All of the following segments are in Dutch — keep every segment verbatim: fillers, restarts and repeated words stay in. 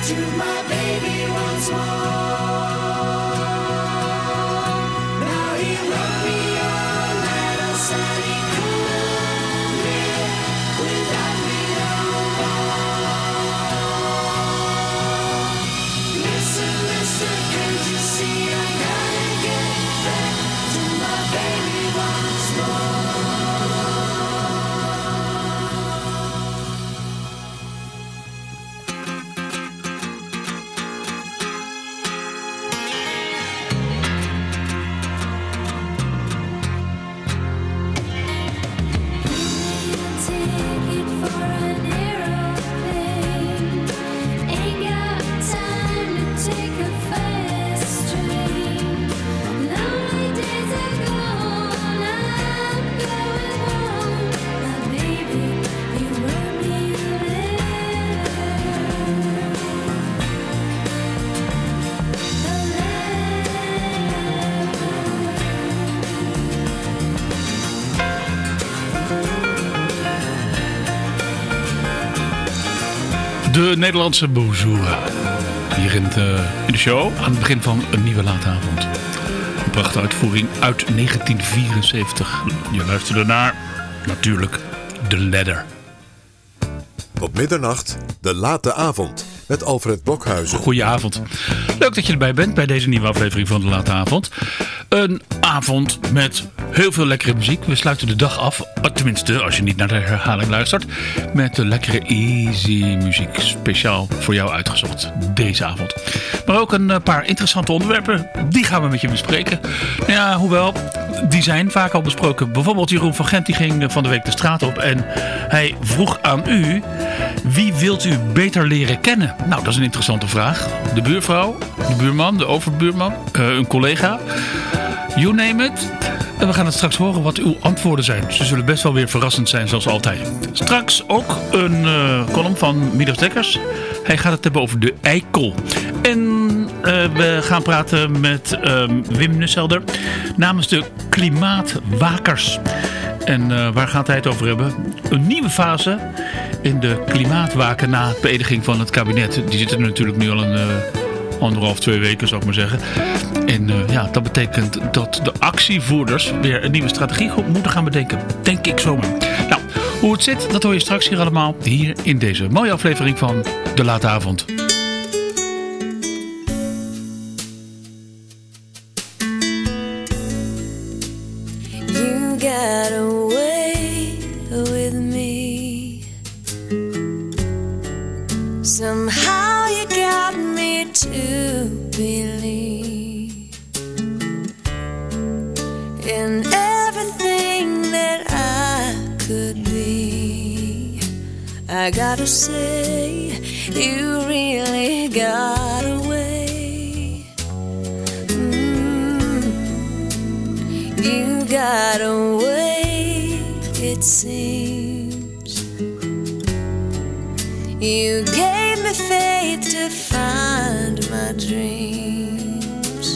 to my baby once more. Now he wrote me a letter, said he couldn't live without me no more. Listen, mister, can't you see I gotta get back to my baby once more. Ticket for an aeroplane. Ain't got time to take a fast train. Lonely days are gone. I'm going home. My baby, you wrote me a letter. A De Nederlandse Bonjour. Hier in de, in de show aan het begin van een nieuwe laatavond. Een prachtige uitvoering uit negentien vierenzeventig. Je luisterde naar, natuurlijk, The Ladder. Op middernacht, de late avond, met Alfred Blokhuizen. Goedenavond. Leuk dat je erbij bent bij deze nieuwe aflevering van de late avond. Een avond met heel veel lekkere muziek. We sluiten de dag af, tenminste als je niet naar de herhaling luistert, met de lekkere easy muziek. Speciaal voor jou uitgezocht deze avond. Maar ook een paar interessante onderwerpen. Die gaan we met je bespreken. Ja, hoewel, die zijn vaak al besproken. Bijvoorbeeld Jeroen van Gent, die ging van de week de straat op. En hij vroeg aan u: wie wilt u beter leren kennen? Nou, dat is een interessante vraag. De buurvrouw, de buurman, de overbuurman, uh, een collega. You name it. En we gaan het straks horen wat uw antwoorden zijn. Ze zullen best wel weer verrassend zijn, zoals altijd. Straks ook een uh, column van Midas Dekkers. Hij gaat het hebben over de eikel. En uh, we gaan praten met uh, Wim Nusselder namens de Klimaatwakers. En uh, waar gaat hij het over hebben? Een nieuwe fase in de klimaatwaken na het beëdiging van het kabinet. Die zitten er natuurlijk nu al een uh, anderhalf, twee weken, zou ik maar zeggen. En uh, ja, dat betekent dat de actievoerders weer een nieuwe strategie moeten gaan bedenken. Denk ik zomaar. Nou, hoe het zit, dat hoor je straks hier allemaal. Hier in deze mooie aflevering van De Late Avond. You got away with me. Somehow you got me to believe in everything that I could be. I gotta say, you really got away. Mm. You got away, it seems. You gave me faith to find my dreams.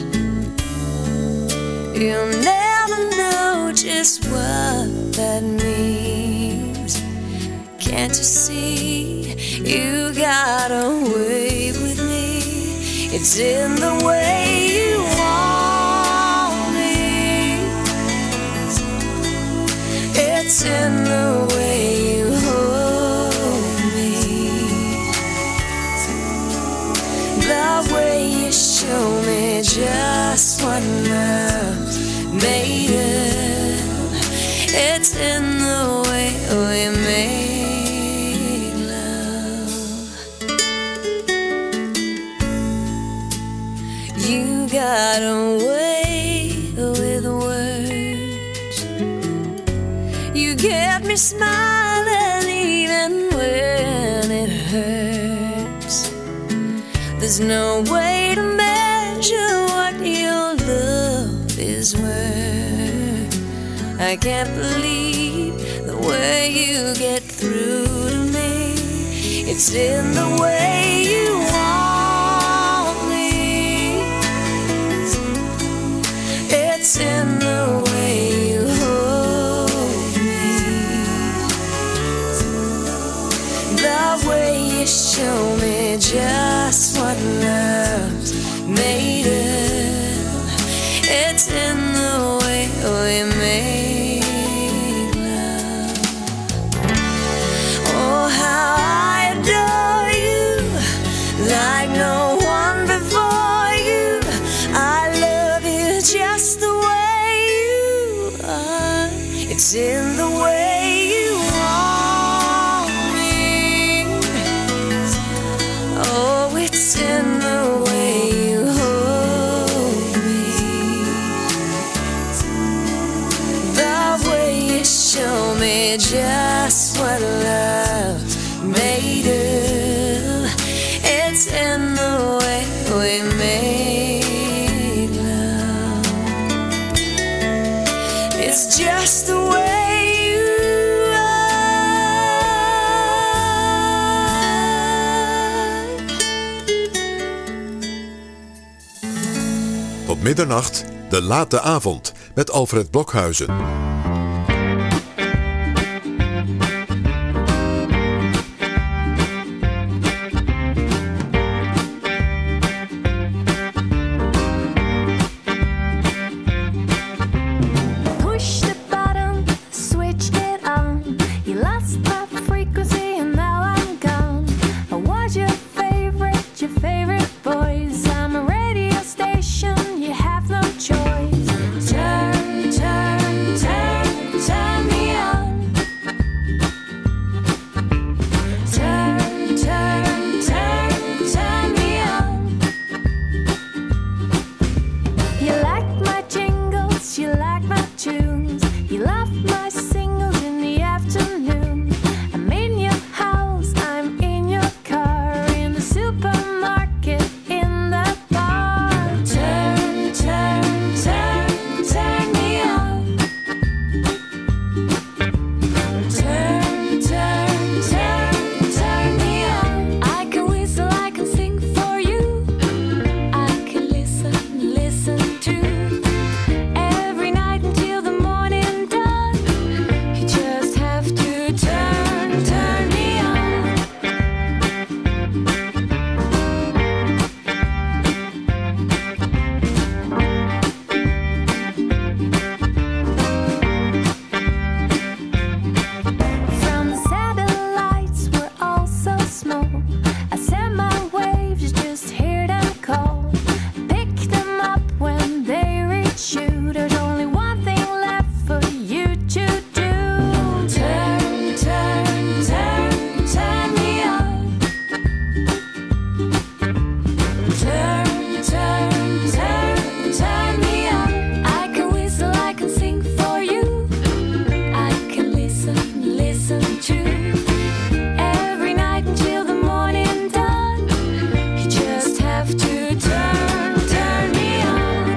You'll never know just what that means. Can't you see? You got away with me. It's in the way you want me. It's in the way you hold me. The way you show me just what love's made of. It's in the way we make love. You got away with words. You get me smiling even when it hurts. There's no way to measure what your love is worth. I can't believe the way you get through to me. It's in the way you want me. It's in the way you hold me. The way you you show me just what love's made of. It's in the way we make love. Oh, how I adore you, like no one before you. I love you just the way you are. It's in the way you want me. Oh, it's in the way you hold me. The way you show me just what love's made of. It's in the way we make love. It's just the way you are. Tot middernacht, de late avond met Alfred Blokhuizen. Push the button, switched it on. You lost my frequency and now I'm gone. I was your favorite, your favorite boys. I'm a radio station, you have no choice. Turn, turn, turn, turn me on. Turn, turn, turn, turn me on. You like my jingles, you like my tunes. You love my singles in the afternoon. I'm in your house, I'm in your car, in the supermarket, in the bar. Turn, turn, turn, turn me on. Turn, turn, turn, turn me on. I can whistle, I can sing for you. I can listen, listen to every night until the morning dawn. You just have to turn, turn me on. From the satellites, we're all so small. I send my waves, just hear them call. Pick them up when they reach you. There's only one thing left for you to do. Turn, turn, turn, turn me on. Turn, turn, turn, turn me on. I can whistle, I can sing for you. I can listen, listen to every night until the morning dawn. You just have to turn, turn me on.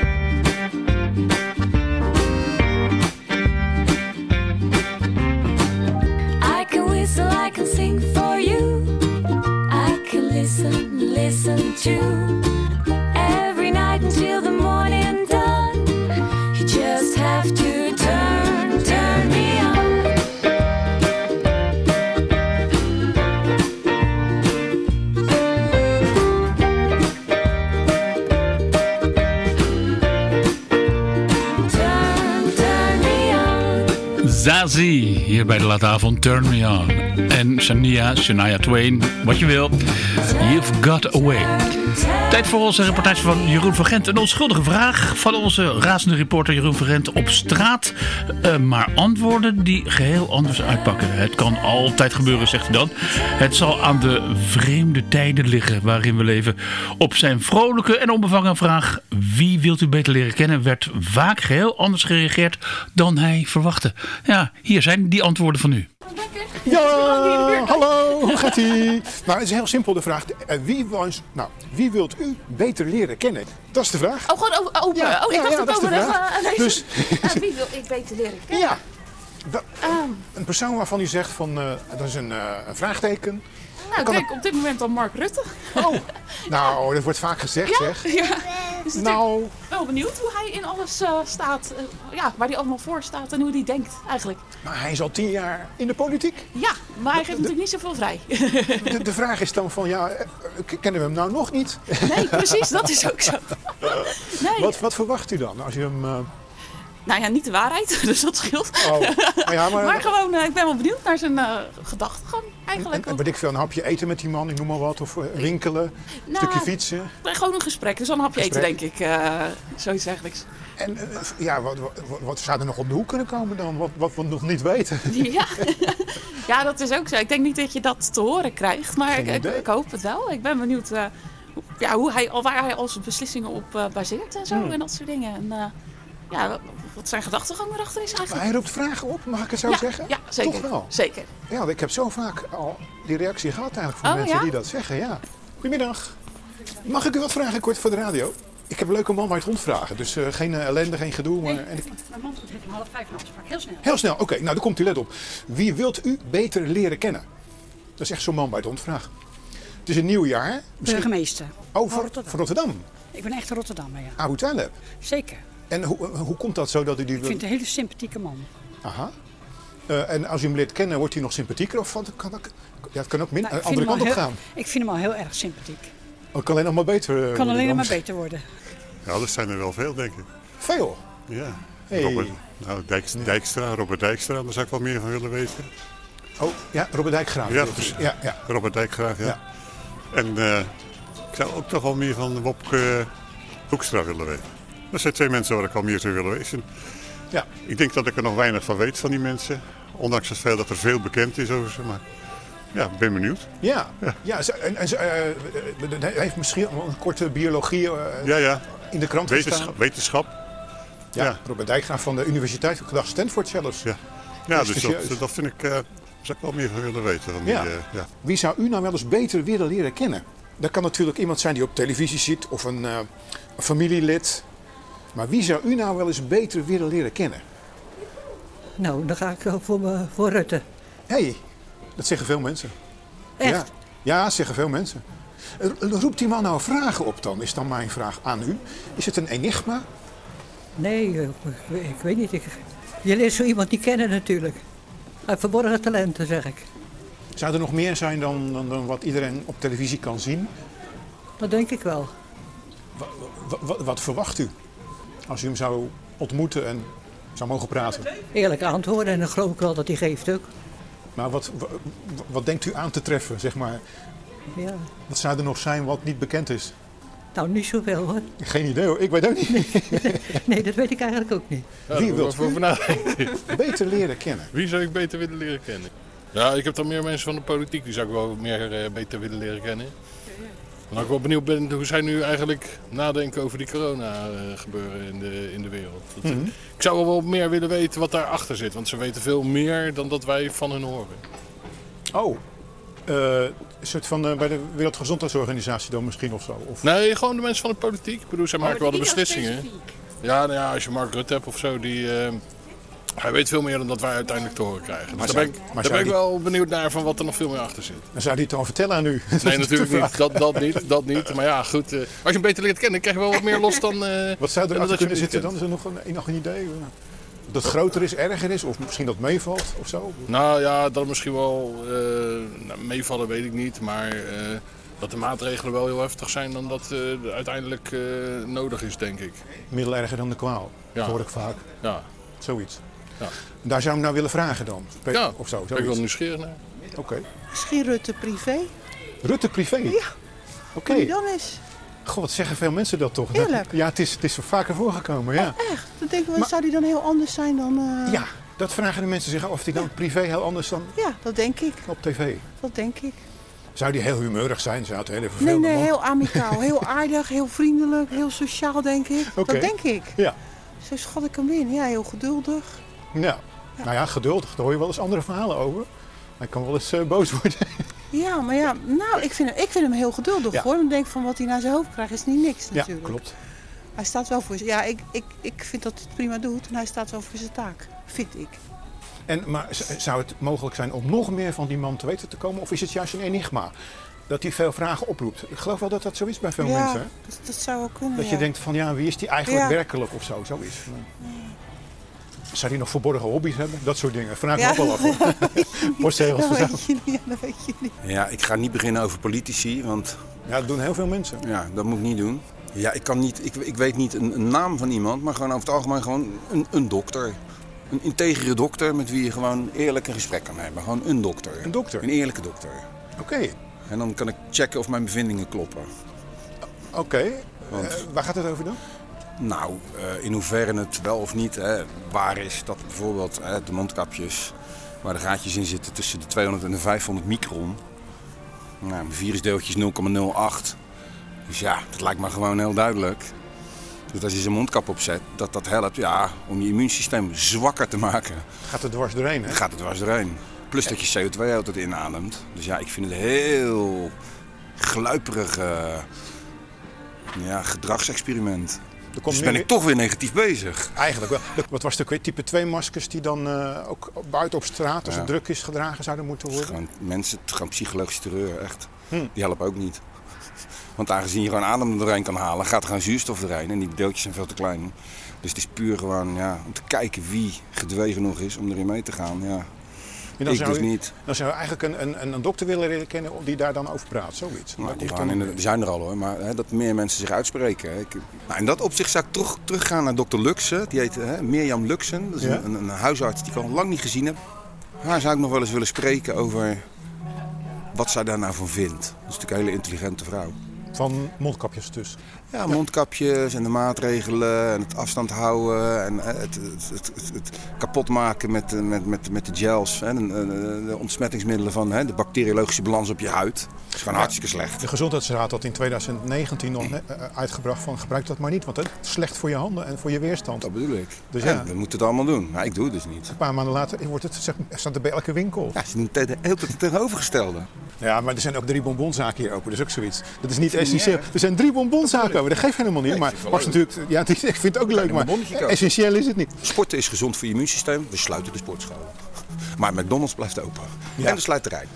I can whistle, I can sing for you. I can listen, listen to every night until the morning dawn. You just have to turn, turn me on. Turn, turn me on. Zazie, hier bij de late avond, Turn Me On. En Shania, Shania Twain, wat je wil. You've Got Away. Tijd voor onze reportage van Jeroen van Gent. Een onschuldige vraag van onze razende reporter Jeroen van Gent op straat. Uh, maar antwoorden die geheel anders uitpakken. Het kan altijd gebeuren, zegt hij dan. Het zal aan de vreemde tijden liggen waarin we leven. Op zijn vrolijke en onbevangen vraag: wie wilt u beter leren kennen? Werd vaak geheel anders gereageerd dan hij verwachtte. Ja, hier zijn die antwoorden van u. Ja, hallo, hoe gaat ie? Nou, het is heel simpel de vraag. Eh, Wie, was, nou, wie wilt u beter leren kennen? Dat is de vraag. Oh, gewoon o- open. Ja, oh, ik ja, dacht ja, het dat is de over vraag. even, uh, Dus- uh, wie wil ik beter leren kennen? Ja, dat, Ehm, een persoon waarvan u zegt van, eh, dat is een, eh, een vraagteken. nou, kan kijk, op dit moment dan Mark Rutte. Oh, nou, dat wordt vaak gezegd, zeg. Ja. Dus Nou, ik ben wel benieuwd hoe hij in alles uh, staat. Uh, ja, waar hij allemaal voor staat en hoe hij denkt eigenlijk. maar hij is al tien jaar in de politiek. Ja, maar hij geeft natuurlijk niet zoveel vrij. De, de vraag is dan van, ja, eh, kennen we hem nou nog niet? Nee, precies, dat is ook zo. Nee. Wat, wat verwacht u dan als je hem... Uh... Nou ja, niet de waarheid, dus dat scheelt. Oh, ja, maar, maar gewoon, uh, ik ben wel benieuwd naar zijn uh, gedachtegang eigenlijk. En, en weet ik veel, een hapje eten met die man, ik noem maar wat, of uh, winkelen, een nou, stukje fietsen. Gewoon een gesprek, dus dan een hapje gesprek. eten denk ik, uh, zoiets eigenlijk. En uh, ja, wat, wat, wat zou er nog op de hoek kunnen komen dan, wat, wat we nog niet weten? Ja. Ja, dat is ook zo. Ik denk niet dat je dat te horen krijgt, maar ik, ik, ik hoop het wel. Ik ben benieuwd uh, ja, hoe hij, waar hij al zijn beslissingen op uh, baseert en zo hmm. en dat soort dingen. En, uh, ja, wat zijn gedachtegang erachter is eigenlijk. Maar hij roept vragen op, mag ik het zo ja, zeggen? Ja, zeker. Toch wel? Zeker. Ja, ik heb zo vaak al die reactie gehad eigenlijk van oh, mensen ja? die dat zeggen. Ja. Goedemiddag. Mag ik u wat vragen kort voor de radio? Ik heb een leuke man bij het rondvragen, dus uh, geen uh, ellende, geen gedoe. Maar... Nee, en ik... mijn man heeft om half vijf een afspraak. Heel snel. Heel snel, oké. Okay, nou, daar komt u, let op. Wie wilt u beter leren kennen? Dat is echt zo'n man bij het rondvragen. Het is een nieuw jaar. Misschien... Burgemeester. Oh, van Rotterdam. Van Rotterdam. Ik ben echt een Rotterdammer, ja. Abu Taleb. Zeker. En hoe, hoe komt dat zo dat u die... Ik vind het een hele sympathieke man. Aha. Uh, en als u hem leert kennen, wordt hij nog sympathieker? Of kan, kan, ja, het kan ook min, nou, uh, andere kant op heel, gaan. Ik vind hem al heel erg sympathiek. Het kan alleen nog maar beter worden. Het kan alleen nog maar beter worden. Ja, dat zijn er wel veel, denk ik. Veel? Ja. Hey. Robert, nou, Dijk, Dijkstra, Robert Dijkstra, daar zou ik wel meer van willen weten. Oh, ja, Robert Dijkgraaf. Ja, precies. Ja, ja. Robert Dijkgraaf, ja. ja. En uh, ik zou ook toch wel meer van Wopke Hoekstra willen weten. Dat zijn twee mensen waar ik al meer zou willen weten. Ja. Ik denk dat ik er nog weinig van weet van die mensen. Ondanks het feit dat er veel bekend is over ze. Maar ja, ik ben benieuwd. Ja, ja. ja en, en uh, hij heeft misschien een korte biologie uh, ja, ja. in de krant Wetenschap, gestaan. Wetenschap. Ja, ja, Robert Dijkgraaf van de Universiteit, ik dacht Stanford zelfs. Ja, ja dus dat, dat vind ik, uh, zou ik wel meer van willen weten. Van die, ja. Uh, ja. Wie zou u nou wel eens beter willen leren kennen? Dat kan natuurlijk iemand zijn die op televisie ziet of een, uh, een familielid. Maar wie zou u nou wel eens beter willen leren kennen? Nou, dan ga ik voor, me, voor Rutte. Hé, hey, dat zeggen veel mensen. Echt? Ja, ja, zeggen veel mensen. Roept die man nou vragen op dan, is dan mijn vraag aan u. Is het een enigma? Nee, ik, ik weet niet. Ik, je leert zo iemand niet kennen natuurlijk. Uit verborgen talenten, zeg ik. Zou er nog meer zijn dan, dan, dan wat iedereen op televisie kan zien? Dat denk ik wel. Wat, wat, wat verwacht u als u hem zou ontmoeten en zou mogen praten? Eerlijk antwoorden en dan geloof ik wel dat hij geeft ook. Maar wat, wat, wat denkt u aan te treffen, zeg maar? Ja. Wat zou er nog zijn wat niet bekend is? Nou, niet zoveel hoor. Geen idee hoor, ik weet ook niet. Nee, nee dat weet ik eigenlijk ook niet. Ja, Wie wilt u beter leren kennen? Wie zou ik beter willen leren kennen? Ja, ik heb dan meer mensen van de politiek, die zou ik wel meer uh, beter willen leren kennen. En ik wel benieuwd ben hoe zij nu eigenlijk nadenken over die corona uh, gebeuren in de, in de wereld. Dat, mm-hmm. Ik zou wel wat meer willen weten wat daarachter zit, want ze weten veel meer dan dat wij van hen horen. Oh, uh, een soort van uh, bij de Wereldgezondheidsorganisatie dan misschien of zo? Of... Nee, gewoon de mensen van de politiek. Ik bedoel, zij maken oh, wel de beslissingen. Ja, nou ja, als je Mark Rutte hebt of zo, die... Uh, Hij weet veel meer dan dat wij uiteindelijk te horen krijgen. Dus daar ben ik, daar ben ik wel benieuwd naar van wat er nog veel meer achter zit. Dan zou hij het al vertellen aan u. Nee, natuurlijk niet. Dat, dat niet. Dat niet. Maar ja, goed. Uh, als je hem beter leert kennen, krijg je wel wat meer los dan... Uh, wat zou er achter kunnen zitten dan? Is er nog een, nog een idee? Dat het groter is, erger is? Of misschien dat meevalt of zo? Nou ja, dat misschien wel uh, nou, meevallen weet ik niet. Maar uh, dat de maatregelen wel heel heftig zijn dan dat uh, uiteindelijk uh, nodig is, denk ik. Middel erger dan de kwaal. Ja. Dat hoor ik vaak. Ja. Zoiets. Ja. Daar zou ik nou willen vragen dan? Ja, of zo, ben ik wel nieuwsgierig naar. Oké. Okay. Misschien Rutte privé? Rutte privé? Ja. Oké. Okay. dan is. Goh, wat zeggen veel mensen dat toch? Eerlijk? Ja, het is, het is vaker voorgekomen, ja. Oh, echt? Dan denk ik, maar, zou die dan heel anders zijn dan... Uh... Ja, dat vragen de mensen zich af. Of die dan ja. privé heel anders dan... Ja, dat denk ik. Op tv? Dat denk ik. Zou die heel humeurig zijn? Zou het heel even Nee, nee, heel amicaal. Heel aardig, heel vriendelijk, heel sociaal, denk ik. Okay. Dat denk ik. Ja. Zo schat ik hem in. Ja, heel geduldig. Ja. ja. Nou ja, geduldig. Daar hoor je wel eens andere verhalen over. Hij kan wel eens uh, boos worden. Ja, maar ja, nou, ik vind hem, ik vind hem heel geduldig ja. hoor. Dan denk ik van wat hij naar zijn hoofd krijgt is niet niks natuurlijk. Ja, klopt. Hij staat wel voor zijn... Ja, ik, ik, ik vind dat hij het prima doet en hij staat wel voor zijn taak. Vind ik. En, maar zou het mogelijk zijn om nog meer van die man te weten te komen? Of is het juist een enigma? dat hij veel vragen oproept. Ik geloof wel dat dat zo is bij veel ja, mensen. Hè? Dat, dat zou ook kunnen. Dat je ja. denkt van ja, wie is die eigenlijk Ja. werkelijk of zo? Zo is. Zou die nog verborgen hobby's hebben? Dat soort dingen. Vraag Ja. me ook wel af. hoor. Postzegels dat verzamelen. weet je niet. Ja, dat weet je niet. Ja, ik ga niet beginnen over politici, want Ja, dat doen heel veel mensen. ja, dat moet ik niet doen. Ja, ik kan niet, ik, ik weet niet een, een naam van iemand, maar gewoon over het algemeen gewoon een, een dokter. Een integere dokter met wie je gewoon eerlijk een gesprek kan hebben. Gewoon een dokter. Een dokter? Een eerlijke dokter. Oké. En dan kan ik checken of mijn bevindingen kloppen. Oké. Want- Eh, waar gaat het over dan? Nou, eh, in hoeverre het wel of niet hè, waar is dat bijvoorbeeld hè, de mondkapjes waar de gaatjes in zitten tussen de tweehonderd en de vijfhonderd micron. Nou, mijn virusdeeltje is nul komma nul acht. Dus ja, dat lijkt me gewoon heel duidelijk. Dus als je zijn mondkap opzet, dat dat helpt ja, om je immuunsysteem zwakker te maken. Gaat het dwars doorheen, hè? Dan gaat het dwars doorheen. Plus dat je C O twee altijd inademt. Dus ja, ik vind het heel gluiperig uh, ja, gedragsexperiment. Dus ben ik toch weer negatief bezig. Eigenlijk wel. Wat was de type twee maskers die dan uh, ook buiten op straat, als Ja. het druk is, gedragen zouden moeten worden? Gewoon mensen, gewoon psychologische terreur, echt. Hm. Die helpen ook niet. Want aangezien je gewoon adem er doorheen kan halen, gaat er gewoon zuurstof doorheen. En die deeltjes zijn veel te klein. Dus het is puur gewoon ja, om te kijken wie gedwee genoeg is om erin mee te gaan. Ja. En dan Ik zou dus u, niet. Dan zou je eigenlijk een, een, een dokter willen leren kennen die daar dan over praat, zoiets. Nou, Dat die heeft gaan dan- in de, die zijn er al hoor, maar hè, dat meer mensen zich uitspreken. Hè. Ik, nou, in dat opzicht zou ik terug, teruggaan naar dokter Luxen. Die heet hè, Mirjam Luxen. Dat is Ja? een, een, een huisarts die ik al lang niet gezien heb. Haar zou ik nog wel eens willen spreken over wat zij daar nou van vindt. Dat is natuurlijk een hele intelligente vrouw. Van mondkapjes dus. Ja, mondkapjes en de maatregelen en het afstand houden en het, het, het, het, het kapot maken met, met, met, met de gels en de, de ontsmettingsmiddelen van hè, de bacteriologische balans op je huid. Dat is gewoon hartstikke slecht. De Gezondheidsraad had in twintig negentien nog ne- uh, uitgebracht van gebruik dat maar niet, want het is slecht voor je handen en voor je weerstand. Dat bedoel ik. Dus ja, ja, we moeten het allemaal doen. Maar ik doe het dus niet. een paar maanden later wordt het, zeg, staat er bij elke winkel. Ja, ze doen het de hele tijd het tegenovergestelde. Ja, maar er zijn ook drie bonbonzaken hier open, dat is ook zoiets. Dat is niet Vind je essentieel. niet erg? Er zijn drie bonbonzaken open, dat geeft helemaal niet. Nee, maar ik vind het was wel natuurlijk, ja, het is, ik vind het ook leuk, een maar bonnetje kopen. essentieel is het niet. Sporten is gezond voor je immuunsysteem. We sluiten de sportschool. Maar McDonald's blijft open. Ja. En de sluiterij.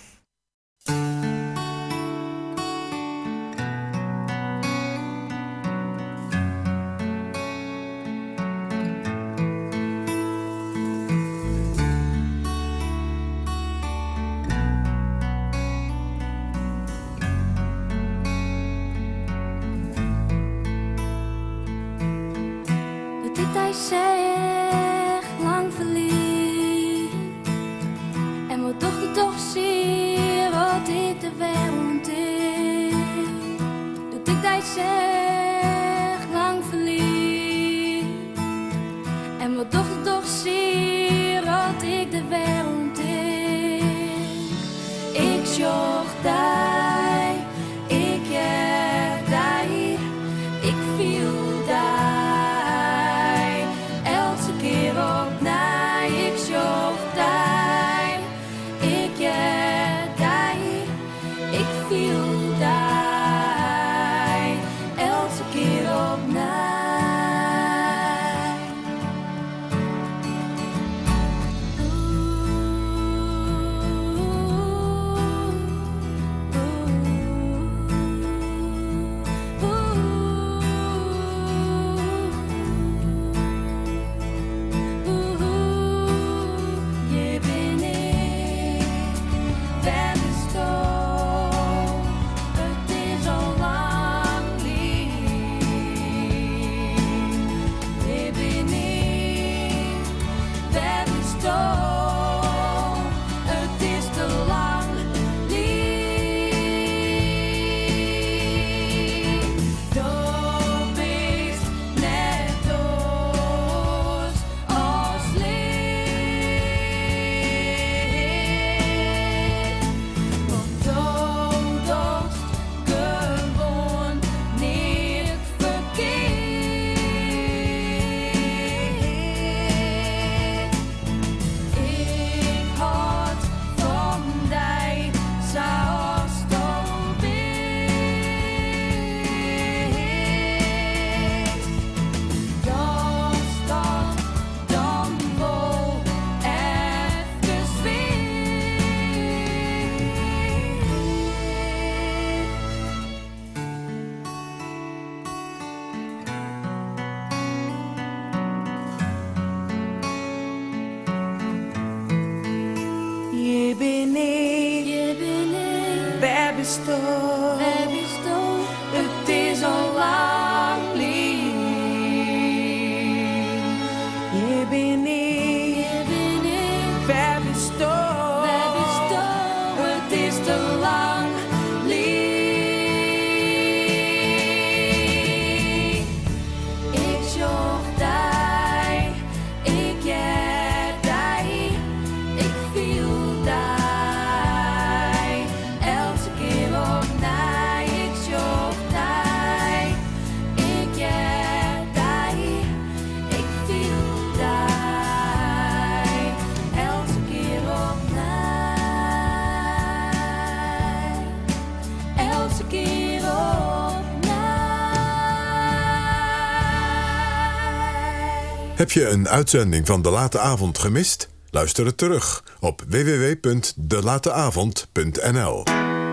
Dat dit hij zegt, lang verliefd. En wat dochter toch zie wat ik de wereld is. Dat dit hij zegt, lang verliefd. En wat dochter toch zie wat ik de wereld is. Ik zocht daar, ik heb daar, ik viel daar. bestond. Wij bestond. Het is al lang lief. Je ben ik, je ben ik. Wij bestond. Wij bestond. Het is te lang lief. Ik zocht daar, ik heb daar, ik viel daar. Elke keer opnieuw, ik zocht daar, ik heb daar, ik viel daar. Elke keer opnieuw, elke keer opnieuw. Heb je een uitzending van De Late Avond gemist? Luister het terug op w w w punt de late avond punt n l.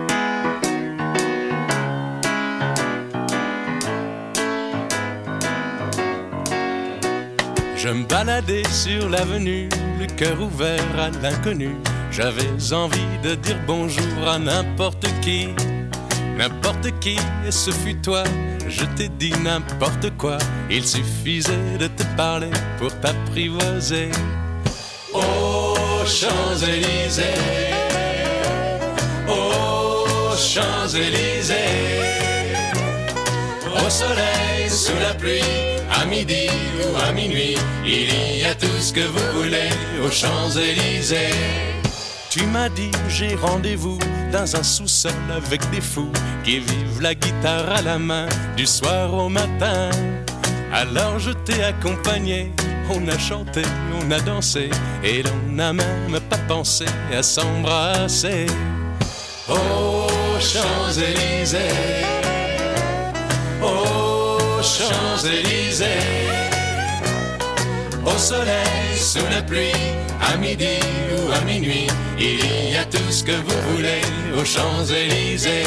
Je me baladais sur l'avenue, le cœur ouvert à l'inconnu. J'avais envie de dire bonjour à n'importe qui, n'importe qui, et ce fut toi. Je t'ai dit n'importe quoi, il suffisait de te parler pour t'apprivoiser. Aux Champs-Élysées, aux Champs-Élysées, au soleil, sous la pluie, à midi ou à minuit, il y a tout ce que vous voulez aux Champs-Élysées. Tu m'as dit j'ai rendez-vous dans un sous-sol avec des fous qui vivent la guitare à la main du soir au matin. Alors je t'ai accompagné, on a chanté, on a dansé et l'on n'a même pas pensé à s'embrasser. Aux Champs-Élysées, aux Champs-Élysées, au soleil, sous la pluie, à midi ou à minuit, il y a tout ce que vous voulez aux Champs-Élysées.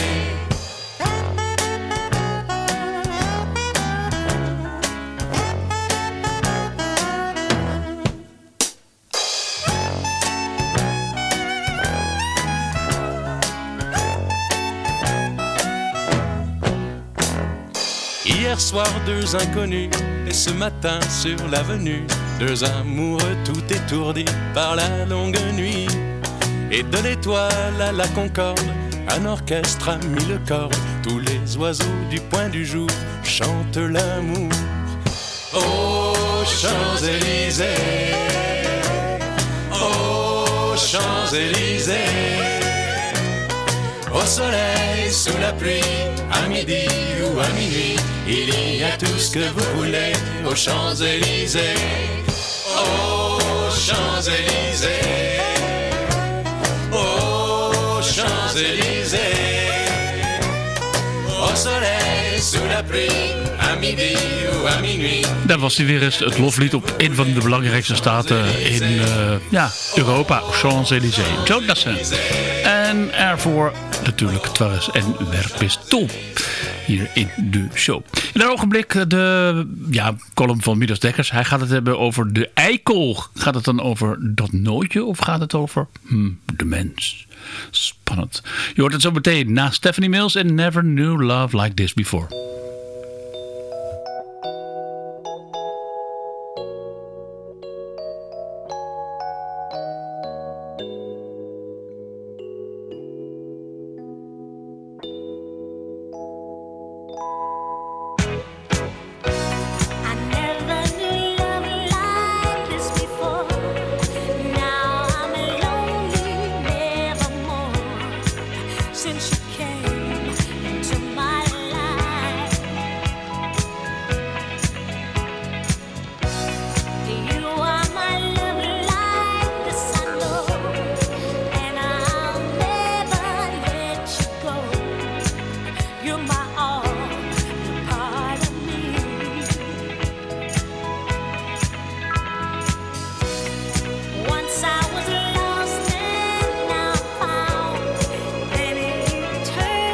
Hier soir, deux inconnus, et ce matin sur l'avenue, deux amoureux tout étourdis par la longue nuit. Et de l'étoile à la Concorde, un orchestre a mis le corps. Tous les oiseaux du point du jour chantent l'amour. Aux Champs-Élysées, aux Champs-Élysées, au soleil, sous la pluie, à midi ou à minuit, il y a tout ce que vous voulez aux Champs-Élysées. Aux Champs-Élysées, aux Champs-Élysées, au soleil, sous la pluie, à midi ou à minuit. Daar was hij weer eens, het loflied op een van de belangrijkste staten in uh, ja, Europa, Champs-Élysées, Joe Dassin. En ervoor natuurlijk Twarres en Werpistol hier in de show. In een ogenblik de ja, column van Midas Dekkers. Hij gaat het hebben over de eikel. Gaat het dan over dat nootje of gaat het over hmm, de mens? Spannend. Je hoort het zo meteen na Stephanie Mills en Never Knew Love Like This Before. Turn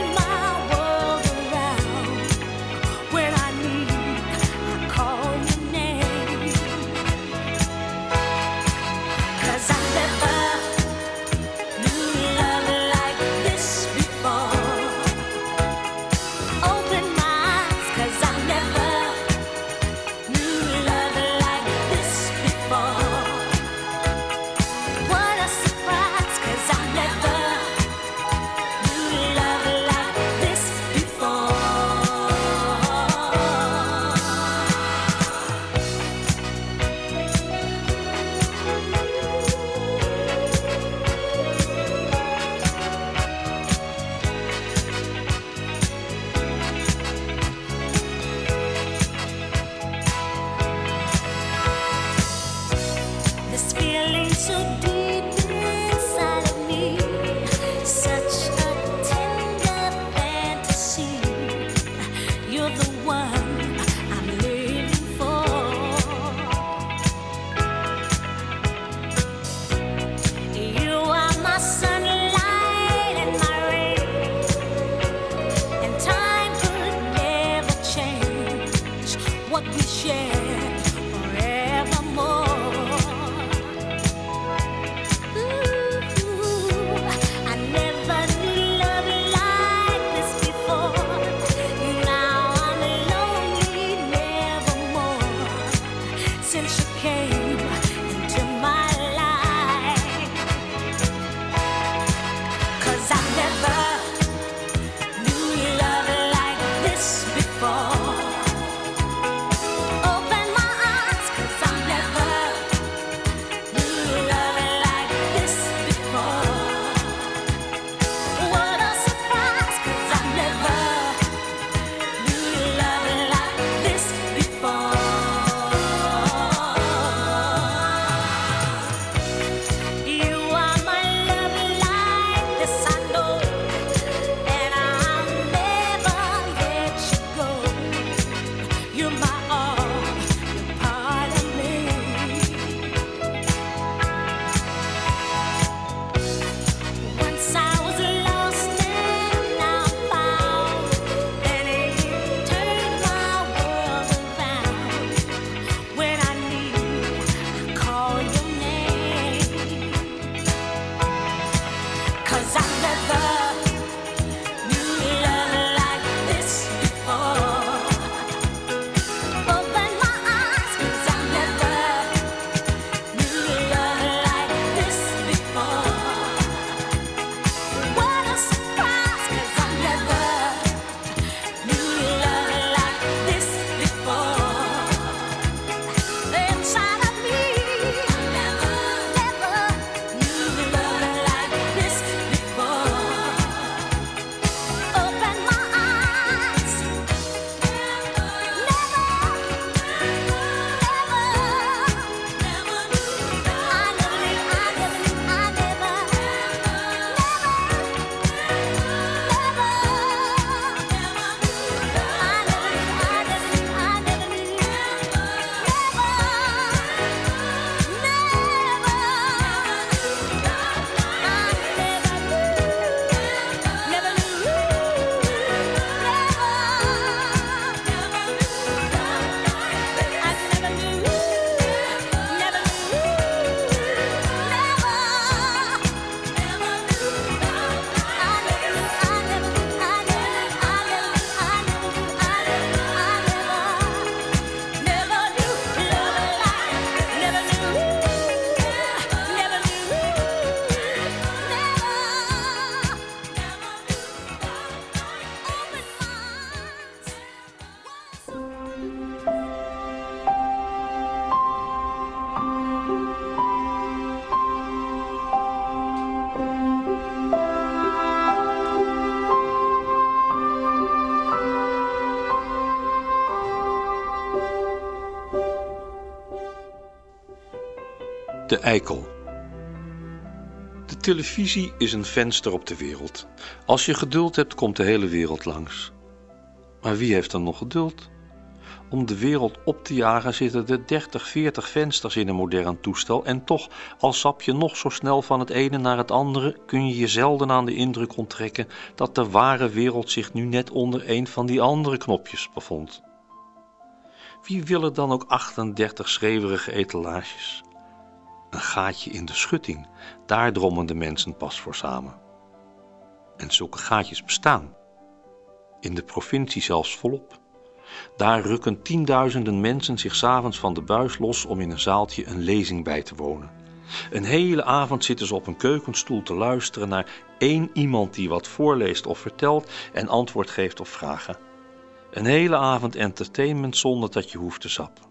De eikel. De televisie is een venster op de wereld. Als je geduld hebt, komt de hele wereld langs. Maar wie heeft dan nog geduld? Om de wereld op te jagen zitten er dertig, veertig vensters in een modern toestel en toch, al sap je nog zo snel van het ene naar het andere, kun je je zelden aan de indruk onttrekken dat de ware wereld zich nu net onder een van die andere knopjes bevond. Wie wil er dan ook achtendertig schreeuwerige etalages? Een gaatje in de schutting, daar drommen de mensen pas voor samen. En zulke gaatjes bestaan. In de provincie zelfs volop. Daar rukken tienduizenden mensen zich 's avonds van de buis los om in een zaaltje een lezing bij te wonen. Een hele avond zitten ze op een keukenstoel te luisteren naar één iemand die wat voorleest of vertelt en antwoord geeft op vragen. Een hele avond entertainment zonder dat je hoeft te zappen.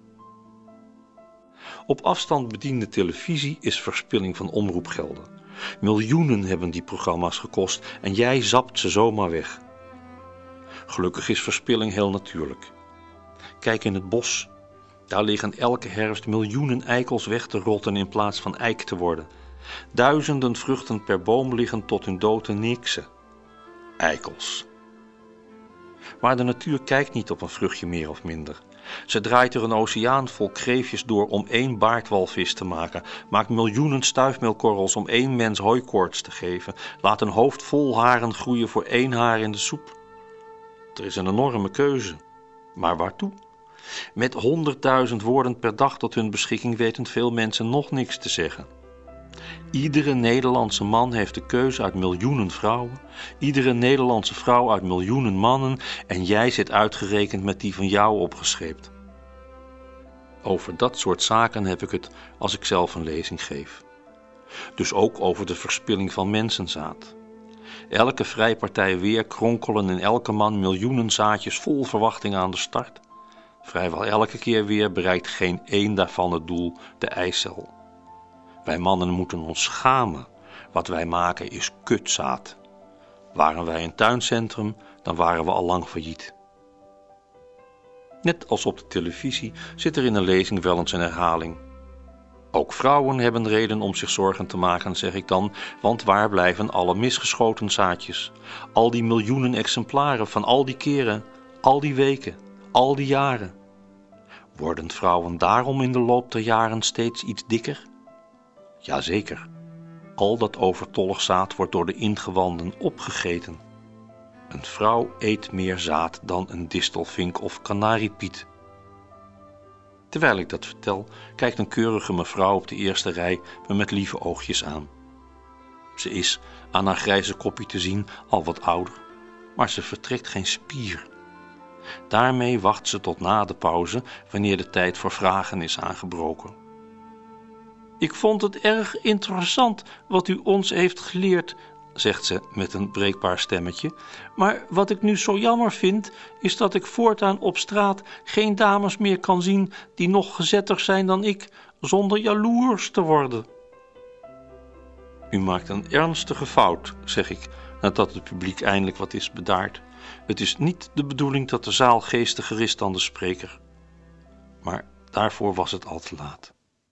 Op afstand bediende televisie is verspilling van omroepgelden. Miljoenen hebben die programma's gekost en jij zapt ze zomaar weg. Gelukkig is verspilling heel natuurlijk. Kijk in het bos. Daar liggen elke herfst miljoenen eikels weg te rotten in plaats van eik te worden. Duizenden vruchten per boom liggen tot hun dood te niksen. Eikels. Maar de natuur kijkt niet op een vruchtje meer of minder. Ze draait er een oceaan vol kreefjes door om één baardwalvis te maken, maakt miljoenen stuifmeelkorrels om één mens hooikoorts te geven, laat een hoofd vol haren groeien voor één haar in de soep. Er is een enorme keuze. Maar waartoe? Met honderdduizend woorden per dag tot hun beschikking weten veel mensen nog niks te zeggen. Iedere Nederlandse man heeft de keuze uit miljoenen vrouwen, iedere Nederlandse vrouw uit miljoenen mannen en jij zit uitgerekend met die van jou opgescheept. Over dat soort zaken heb ik het als ik zelf een lezing geef. Dus ook over de verspilling van mensenzaad. Elke vrijpartij weer kronkelen in elke man miljoenen zaadjes vol verwachting aan de start. Vrijwel elke keer weer bereikt geen één daarvan het doel, de eicel. Wij mannen moeten ons schamen. Wat wij maken is kutzaad. Waren wij een tuincentrum, dan waren we al lang failliet. Net als op de televisie zit er in een lezing wel eens een herhaling. Ook vrouwen hebben reden om zich zorgen te maken, zeg ik dan, want waar blijven alle misgeschoten zaadjes? Al die miljoenen exemplaren van al die keren, al die weken, al die jaren. Worden vrouwen daarom in de loop der jaren steeds iets dikker? Jazeker. Al dat overtollig zaad wordt door de ingewanden opgegeten. Een vrouw eet meer zaad dan een distelvink of kanariepiet. Terwijl ik dat vertel, kijkt een keurige mevrouw op de eerste rij me met lieve oogjes aan. Ze is, aan haar grijze kopje te zien, al wat ouder, maar ze vertrekt geen spier. Daarmee wacht ze tot na de pauze, wanneer de tijd voor vragen is aangebroken. Ik vond het erg interessant wat u ons heeft geleerd, zegt ze met een breekbaar stemmetje. Maar wat ik nu zo jammer vind, is dat ik voortaan op straat geen dames meer kan zien die nog gezetter zijn dan ik, zonder jaloers te worden. U maakt een ernstige fout, zeg ik, nadat het publiek eindelijk wat is bedaard. Het is niet de bedoeling dat de zaal geestiger is dan de spreker. Maar daarvoor was het al te laat.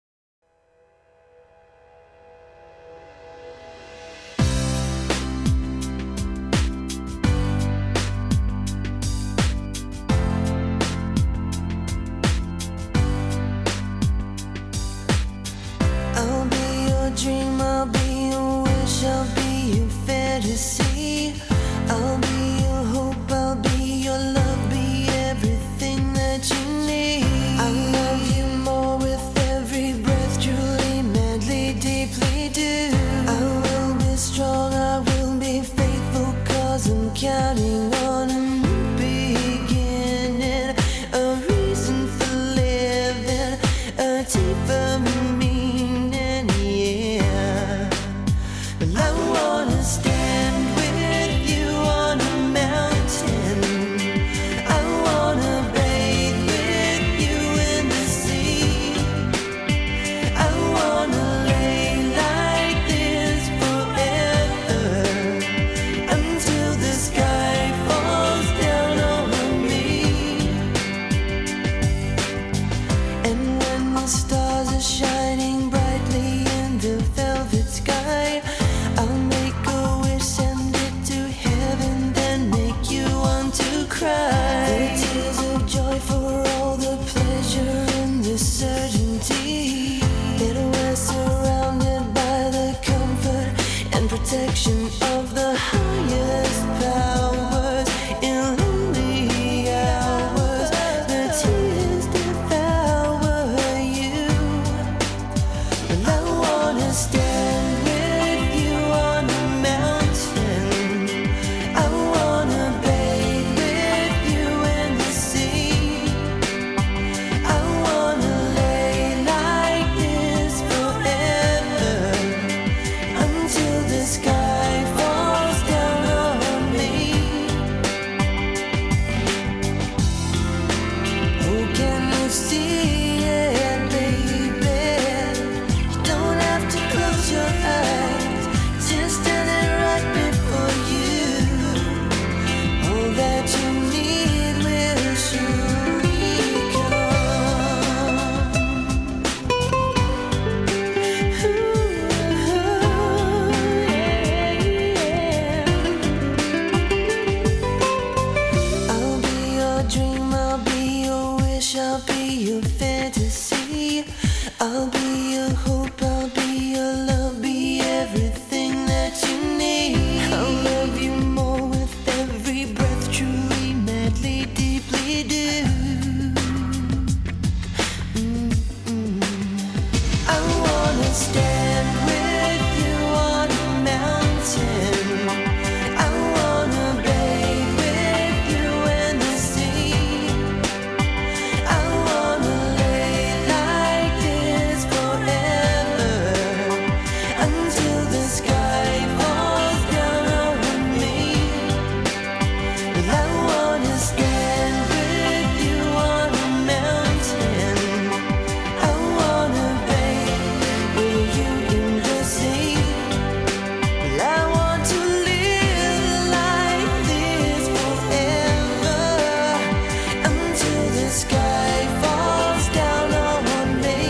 Dream, I'll be your wish, I'll be your fantasy. I'll be your hope, I'll be your love, be everything that you need. I love you more with every breath, truly, madly, deeply do. I will be strong, I will be faithful, cause I'm counting on a new beginning, a reason for living, a deeper meaning. Until the sky falls. cry. The tears of joy for all the pleasure in the certainty that we're surrounded by the comfort and protection of the highest powers. In lonely hours, the tears devour you. And I wanna stand with you on the mountain. I wanna bathe with you in the sea. I wanna lay like this forever until the sky falls down on me. Oh, can you see it, baby? You don't have to close your eyes, just standing right before you. All that you need will surely come. I'll be your dream, I'll be your wish, I'll be your fantasy. I'll be your hope, I'll be your love, be everything that you need. I'll love you more with every breath, truly, madly, deeply do. Mm-mm. I wanna stand with you on a mountain. I wanna bathe with you in the sea. I wanna lay like this forever until the sky falls down on me. And I wanna stand with you on a mountain. I wanna bathe with you in the sea. And I want to live like this forever until the sky falls down on me.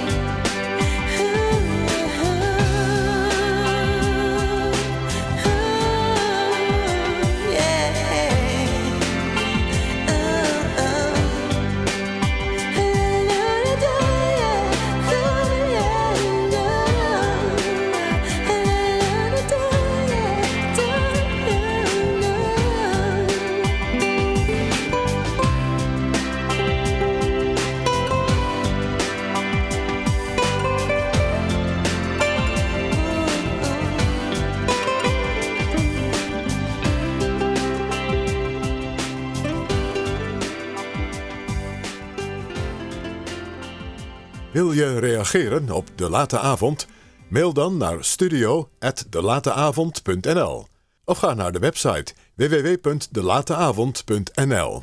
Wil je reageren op De Late Avond? Mail dan naar studio at delateavond punt n l of ga naar de website w w w punt delateavond punt n l.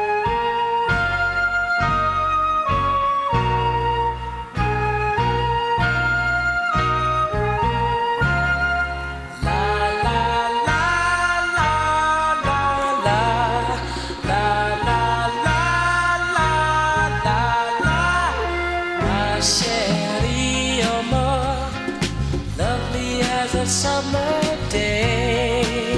Ma chérie, you're more lovely as a summer day.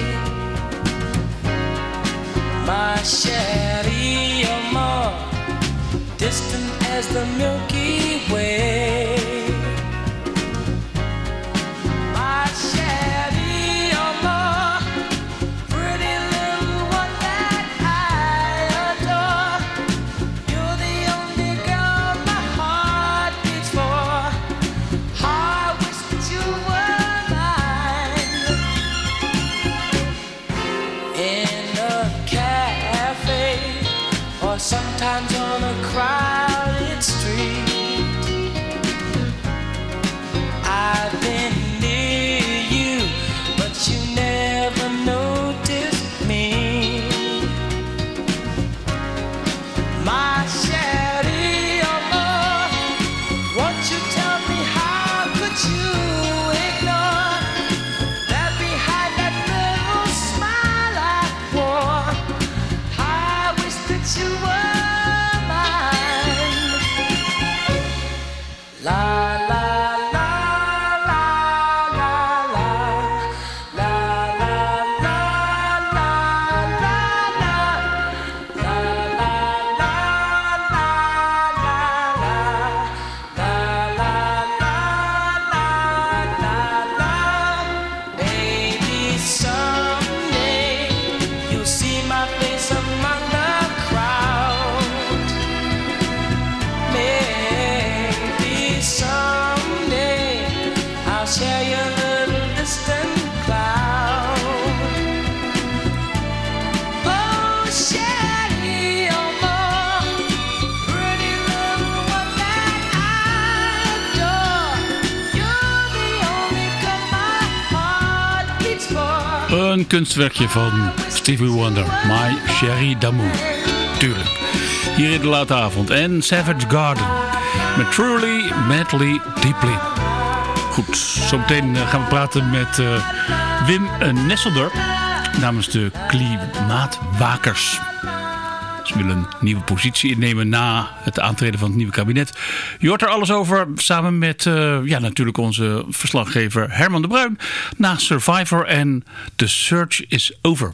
My chérie, you're more distant as the Milky Way. My chérie, you're more pretty little one that I adore. You're the only girl my heart beats for. I wish that you were mine. In a cafe, or sometimes on a crowded street, I've been near you, but you never noticed me. My chérie, oh more, won't you tell me how could you ignore that behind that little smile I wore? I wish that you were mine. Een kunstwerkje van Stevie Wonder, My Chérie d'Amour. Tuurlijk. Hier in de late avond. En Savage Garden met Truly, Madly, Deeply. Goed, zometeen gaan we praten met uh, Wim Nesselder namens de Klimaatwakers. Ze willen een nieuwe positie innemen na het aantreden van het nieuwe kabinet. Je hoort er alles over samen met uh, ja, natuurlijk onze verslaggever Herman de Bruin. Na Survivor en The Search is Over.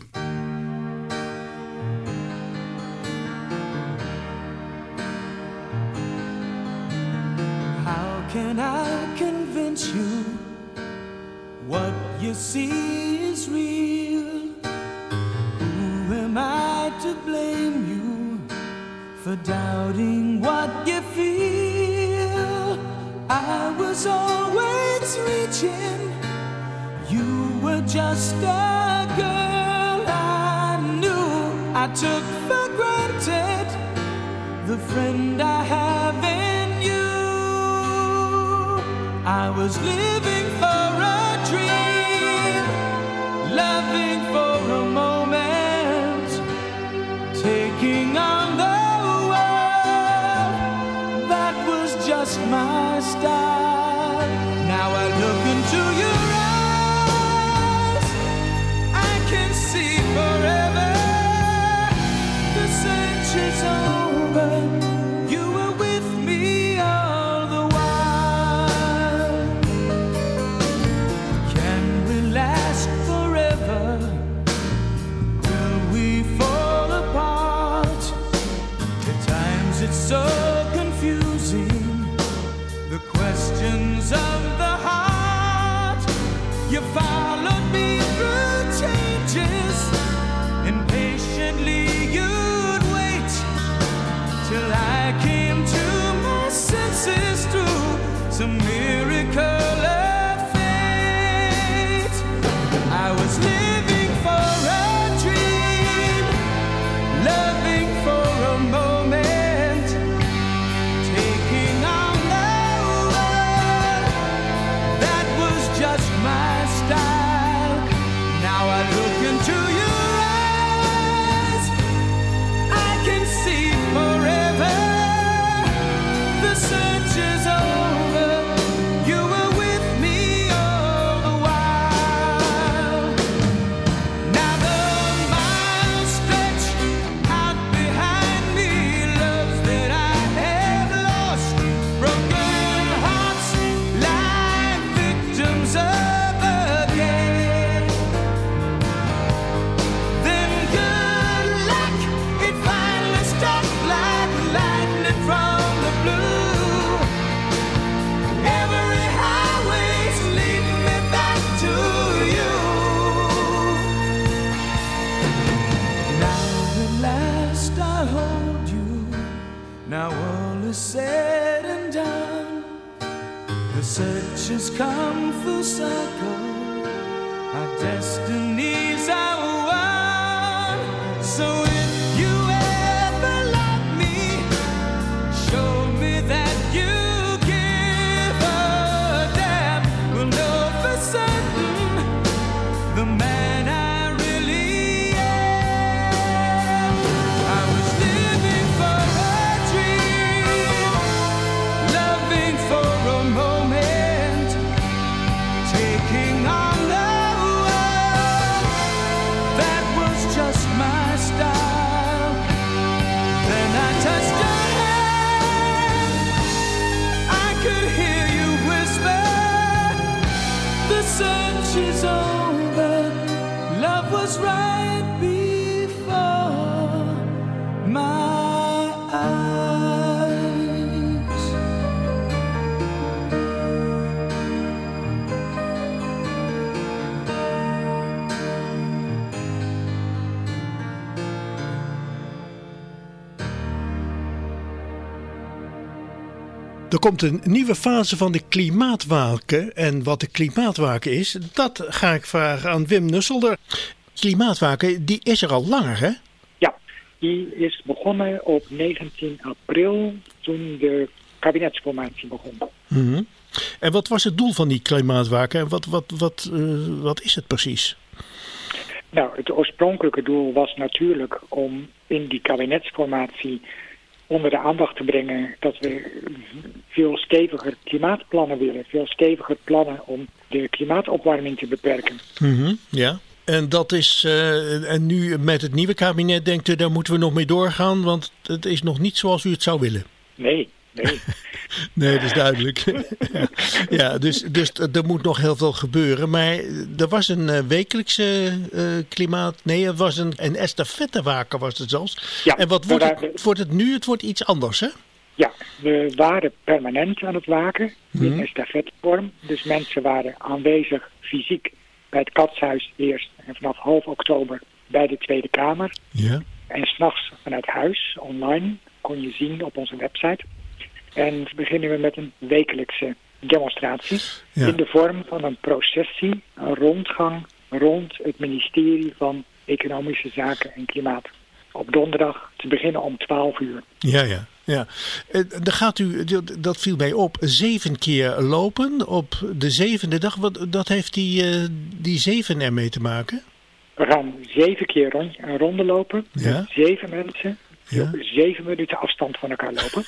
How can I convince you what you see is real? Who am I to blame you for doubting what you feel? I was always reaching. You were just a girl I knew. I took for granted the friend I have in you. I was living for a dream, loving for a moment, taking on the just my style. Now I look into your eyes, I can see forever. The search is over. You were with me all the while. Can we last forever? Will we fall apart? At times it's so confusing, the questions of the heart. You followed me through changes, and patiently you'd wait till I came to my senses through some miracle of fate. I was living for a dream, loving for a moment, taking on just my style. Now I look into your eyes, I can see forever. The search is over. You were with me all the while. Now the miles stretch out behind me, loves that I have lost, broken hearts lie victims of again. Then good luck, it finally struck like lightning from the blue. Every highway's leading me back to you. Now at last I hold you. Now all is said and done. The search has come full circle. Our destinies are one. So if you ever love me, show me that you give a damn. We'll know for certain the man I really am. I was living for a dream, loving for a moment, taking on the world. That was just my style. Then I touched your hand, I could hear you whisper, the search is over. Love was right before my eyes. Er komt een nieuwe fase van de klimaatwaken. En wat de klimaatwaken is, dat ga ik vragen aan Wim Nesselder. Klimaatwaken, die is er al langer, hè? Ja, die is begonnen op negentien april, toen de kabinetsformatie begon. Mm-hmm. En wat was het doel van die klimaatwaken en wat, wat, wat, uh, wat is het precies? Nou, het oorspronkelijke doel was natuurlijk om in die kabinetsformatie onder de aandacht te brengen dat we veel steviger klimaatplannen willen. Veel steviger plannen om de klimaatopwarming te beperken. Mm-hmm, ja. En dat is, uh, en nu met het nieuwe kabinet denkt u, daar moeten we nog mee doorgaan, want het is nog niet zoals u het zou willen. Nee, nee. Nee, dat is duidelijk. ja, ja, dus, dus er moet nog heel veel gebeuren. Maar er was een uh, wekelijkse uh, klimaat... Nee, het was een, een estafettewaker was het zelfs. Ja, en wat wordt het, wordt het nu? Het wordt iets anders, hè? Ja, we waren permanent aan het waken in Hmm. estafettevorm. Dus mensen waren aanwezig fysiek bij het Katshuis eerst en vanaf half oktober bij de Tweede Kamer. Ja. En s'nachts vanuit huis, online, kon je zien op onze website. En beginnen we met een wekelijkse demonstratie Ja. in de vorm van een processie, een rondgang rond het ministerie van Economische Zaken en Klimaat. Op donderdag te beginnen om twaalf uur. Ja, ja. Ja, Eh, dan gaat u, dat viel mij op, zeven keer lopen op de zevende dag. Wat, dat heeft die, uh, die zeven ermee te maken? We gaan zeven keer rond, een ronde lopen. Ja. Met zeven mensen die Ja. op zeven minuten afstand van elkaar lopen.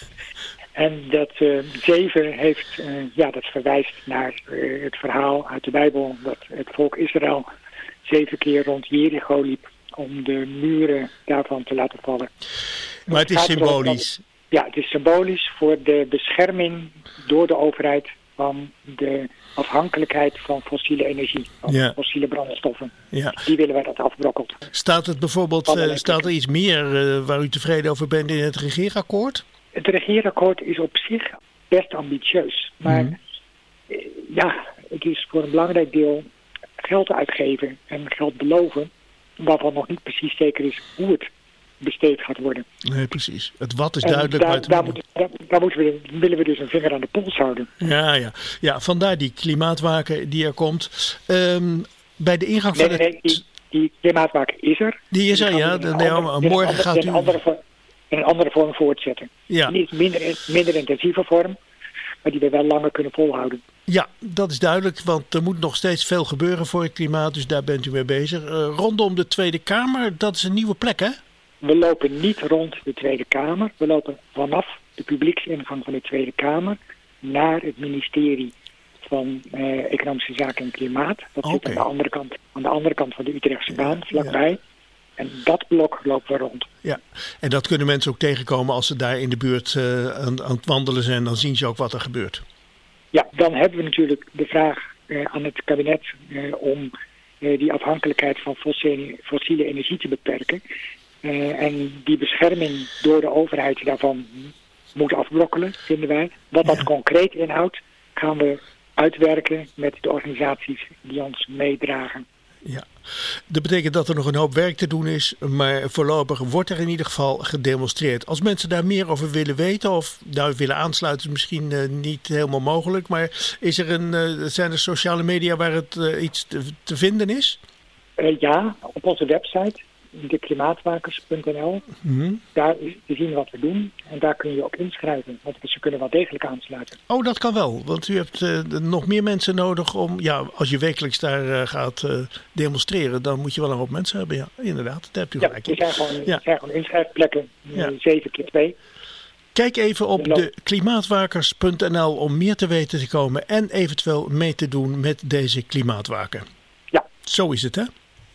En dat uh, zeven heeft, uh, ja, dat verwijst naar uh, het verhaal uit de Bijbel dat het volk Israël zeven keer rond Jericho liep om de muren daarvan te laten vallen. Maar het is gaat erom symbolisch. dat- Ja, het is symbolisch voor de bescherming door de overheid van de afhankelijkheid van fossiele energie, van Ja. fossiele brandstoffen. Ja. Die willen wij dat afbrokkelt. Staat het bijvoorbeeld, uh, staat er iets meer uh, waar u tevreden over bent in het regeerakkoord? Het regeerakkoord is op zich best ambitieus. Maar Mhm. eh, ja, het is voor een belangrijk deel geld uitgeven en geld beloven, waarvan nog niet precies zeker is hoe het besteed gaat worden. Nee, precies. Het wat is En duidelijk. daar, maar het- daar, moet- daar, daar moeten we, willen we dus een vinger aan de pols houden. Ja, ja. ja, vandaar die klimaatwaker die er komt. Ehm, bij de ingang Nee, van nee, het... nee, die, die klimaatwaker is er. Die is er, gaan we ja. in een Nee, andere- maar in een morgen andere- gaat in een u... andere vo- in een andere vorm voortzetten. Ja. Niet minder, minder intensieve vorm, maar die we wel langer kunnen volhouden. Ja, dat is duidelijk, want er moet nog steeds veel gebeuren voor het klimaat, dus daar bent u mee bezig. Uh, rondom de Tweede Kamer, dat is een nieuwe plek, hè? We lopen niet rond de Tweede Kamer. We lopen vanaf de publieksingang van de Tweede Kamer naar het ministerie van eh, Economische Zaken en Klimaat. Dat zit Oké. aan de andere kant, aan de andere kant van de Utrechtse baan, vlakbij. En dat blok lopen we rond. Ja, en dat kunnen mensen ook tegenkomen als ze daar in de buurt uh, aan, aan het wandelen zijn. Dan zien ze ook wat er gebeurt. Ja, dan hebben we natuurlijk de vraag eh, aan het kabinet eh, om eh, die afhankelijkheid van fossiele, fossiele energie te beperken. Uh, en die bescherming door de overheid daarvan moet afbrokkelen, vinden wij. Wat dat concreet inhoudt, gaan we uitwerken met de organisaties die ons meedragen. Ja, dat betekent dat er nog een hoop werk te doen is, maar voorlopig wordt er in ieder geval gedemonstreerd. Als mensen daar meer over willen weten of nou willen aansluiten, is misschien uh, niet helemaal mogelijk, maar is er een, uh, zijn er sociale media waar het uh, iets te, te vinden is? Uh, ja, op onze website, de klimaatwakers punt n l. Mm-hmm. Daar is te zien wat we doen en daar kun je ook inschrijven, want ze kunnen wel degelijk aansluiten. Oh, dat kan wel, want u hebt uh, nog meer mensen nodig om, ja, als je wekelijks daar uh, gaat uh, demonstreren, dan moet je wel een hoop mensen hebben, ja, inderdaad, daar hebt u Ja, gelijk. er zijn gewoon, Ja. er zijn gewoon inschrijfplekken, Ja. zeven keer twee. Kijk even op de klimaatwakers punt n l om meer te weten te komen en eventueel mee te doen met deze klimaatwaker. Ja. Zo is het, hè?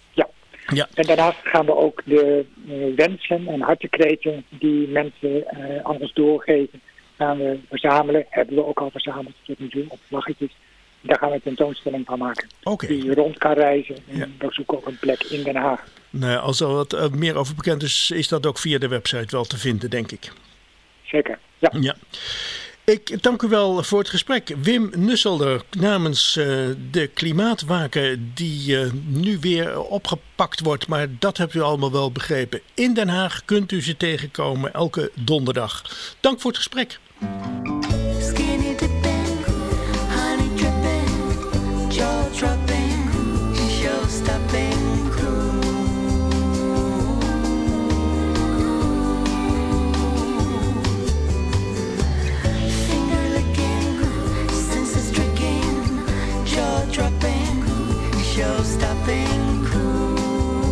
Ja. En daarnaast gaan we ook de uh, wensen en hartekreten die mensen uh, aan ons doorgeven, gaan we verzamelen. Hebben we ook al verzameld tot nu toe op vlaggetjes. Daar gaan we een tentoonstelling van maken. Oké. Die rond kan reizen. En Ja. we zoeken ook een plek in Den Haag. Nou, ja, als er wat uh, meer over bekend is, is dat ook via de website wel te vinden, denk ik. Zeker, ja. Ja. Ik dank u wel voor het gesprek. Wim Nusselder namens uh, de klimaatwaker die uh, nu weer opgepakt wordt. Maar dat hebt u allemaal wel begrepen. In Den Haag kunt u ze tegenkomen elke donderdag. Dank voor het gesprek. Skinny dipping, honey dripping, jaw dropping, show stopping crew. Finger licking, senses tricking, jaw dropping, show stopping crew.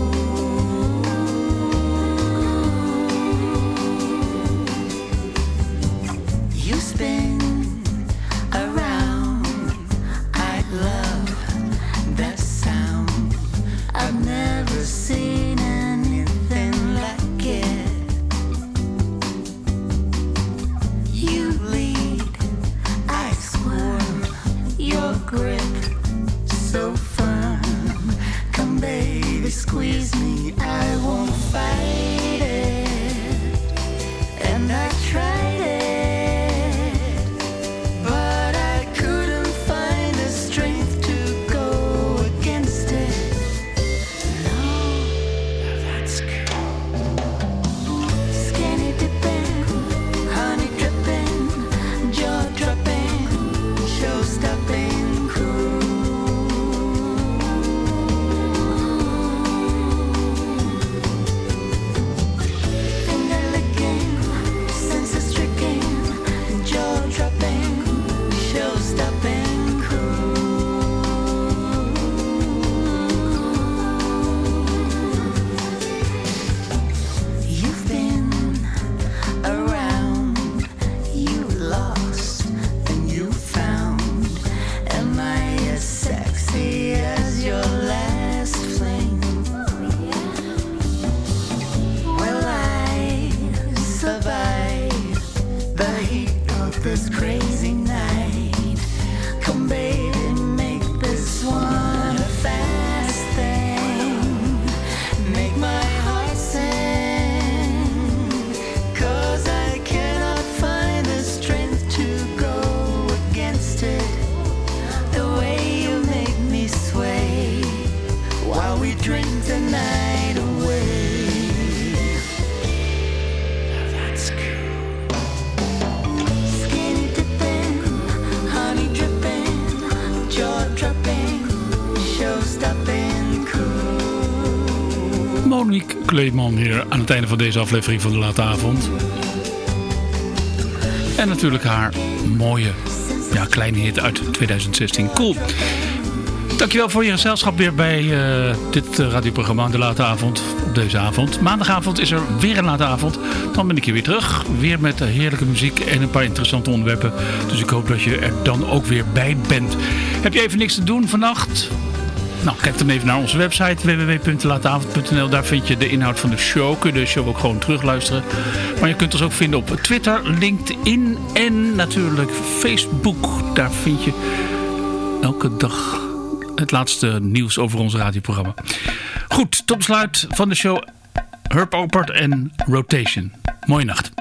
Leeman hier aan het einde van deze aflevering van de Late Avond. En natuurlijk haar mooie, ja, kleine hit uit twintig zestien. Cool. Dankjewel voor je gezelschap weer bij uh, dit uh, radioprogramma De Late Avond op deze avond. Maandagavond is er weer een late avond. Dan ben ik hier weer terug. Weer met uh, heerlijke muziek en een paar interessante onderwerpen. Dus ik hoop dat je er dan ook weer bij bent. Heb je even niks te doen vannacht? Nou, kijk dan even naar onze website w w w punt de late avond punt n l. Daar vind je de inhoud van de show. Kun je de show ook gewoon terugluisteren. Maar je kunt ons ook vinden op Twitter, LinkedIn en natuurlijk Facebook. Daar vind je elke dag het laatste nieuws over ons radioprogramma. Goed, tot besluit van de show Herb Alpert en Rotation. Mooie nacht.